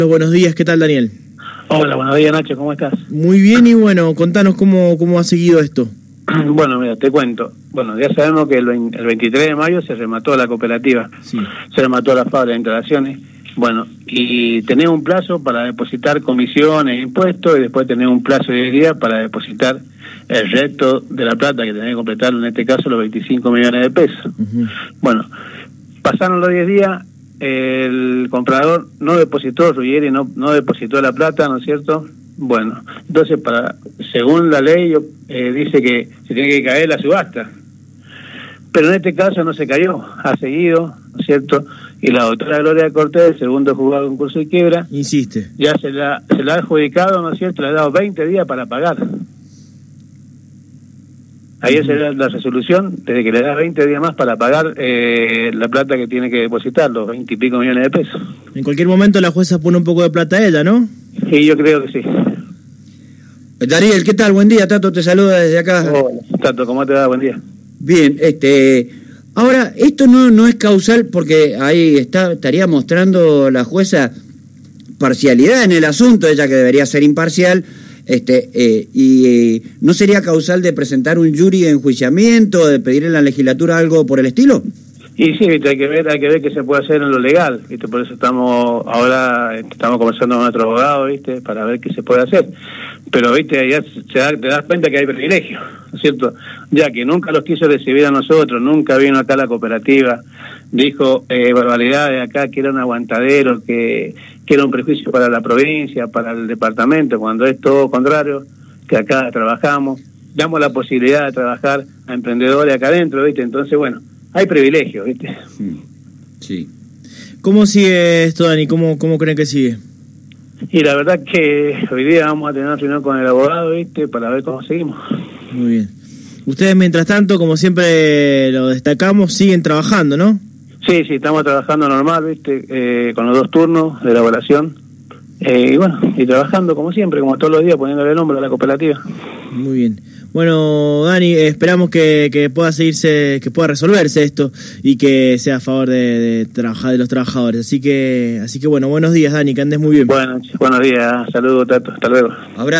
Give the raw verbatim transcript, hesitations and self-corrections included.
Buenos días, ¿qué tal, Daniel? Hola, buenos días, Nacho, ¿cómo estás? Muy bien, y bueno, contanos cómo, cómo ha seguido esto. Bueno, mira, te cuento. Bueno, ya sabemos que el, el veintitrés de mayo se remató la cooperativa, sí. Se remató la fábrica de instalaciones. Bueno, y tenés un plazo para depositar comisiones e impuestos, y después tenés un plazo de diez días para depositar el resto de la plata que tenés que completar, en este caso los veinticinco millones de pesos. Uh-huh. Bueno, pasaron los diez días, el comprador no depositó, Ruggeri no, no depositó la plata, ¿no es cierto? Bueno, entonces, para según la ley, eh, dice que se tiene que caer la subasta. Pero en este caso no se cayó, ha seguido, ¿no es cierto? Y la doctora Gloria Cortés, el segundo juzgado de concurso y quiebra, insiste, ya se la, se la ha adjudicado, ¿no es cierto? Le ha dado veinte días para pagar. Ahí uh-huh. será la resolución, desde que le da veinte días más para pagar eh, la plata que tiene que depositar, los veinte y pico millones de pesos. En cualquier momento la jueza pone un poco de plata a ella, ¿no? Sí, yo creo que sí. Daniel, ¿qué tal? Buen día, Tato te saluda desde acá. Hola, Tato, ¿cómo te va? Buen día. Bien, este, ahora, esto no, no es causal porque ahí está, estaría mostrando la jueza parcialidad en el asunto, ella que debería ser imparcial, este, eh, y eh, ¿no sería causal de presentar un jury de enjuiciamiento, de pedir en la legislatura algo por el estilo? Y sí, ¿viste? hay que ver, hay que ver qué se puede hacer en lo legal, ¿viste? Por eso estamos ahora estamos conversando con nuestro abogado, ¿viste? Para ver qué se puede hacer. Pero, ¿viste? Ya se da, te das cuenta que hay privilegio, ¿no es cierto? Ya que nunca los quiso recibir a nosotros, nunca vino acá a la cooperativa, dijo eh, barbaridades acá, que era un aguantadero, que, que era un prejuicio para la provincia, para el departamento, cuando es todo contrario, que acá trabajamos, damos la posibilidad de trabajar a emprendedores acá adentro, ¿viste? Entonces, bueno, hay privilegios, ¿viste? Sí. ¿Cómo sigue esto, Dani? ¿Cómo, cómo creen que sigue? Y la verdad que hoy día vamos a tener una reunión con el abogado, ¿viste? Para ver cómo seguimos. Muy bien. Ustedes, mientras tanto, como siempre lo destacamos, siguen trabajando, ¿no? Sí, sí, estamos trabajando normal, ¿viste? Eh, con los dos turnos de elaboración. Eh, y bueno, y trabajando como siempre, como todos los días, poniéndole el nombre a la cooperativa. Muy bien. Bueno, Dani, esperamos que, que pueda seguirse, que pueda resolverse esto y que sea a favor de, de trabajar de los trabajadores. Así que, así que bueno, buenos días, Dani, que andes muy bien. Bueno, buenos días, saludos, Tato, hasta luego. Abrazo.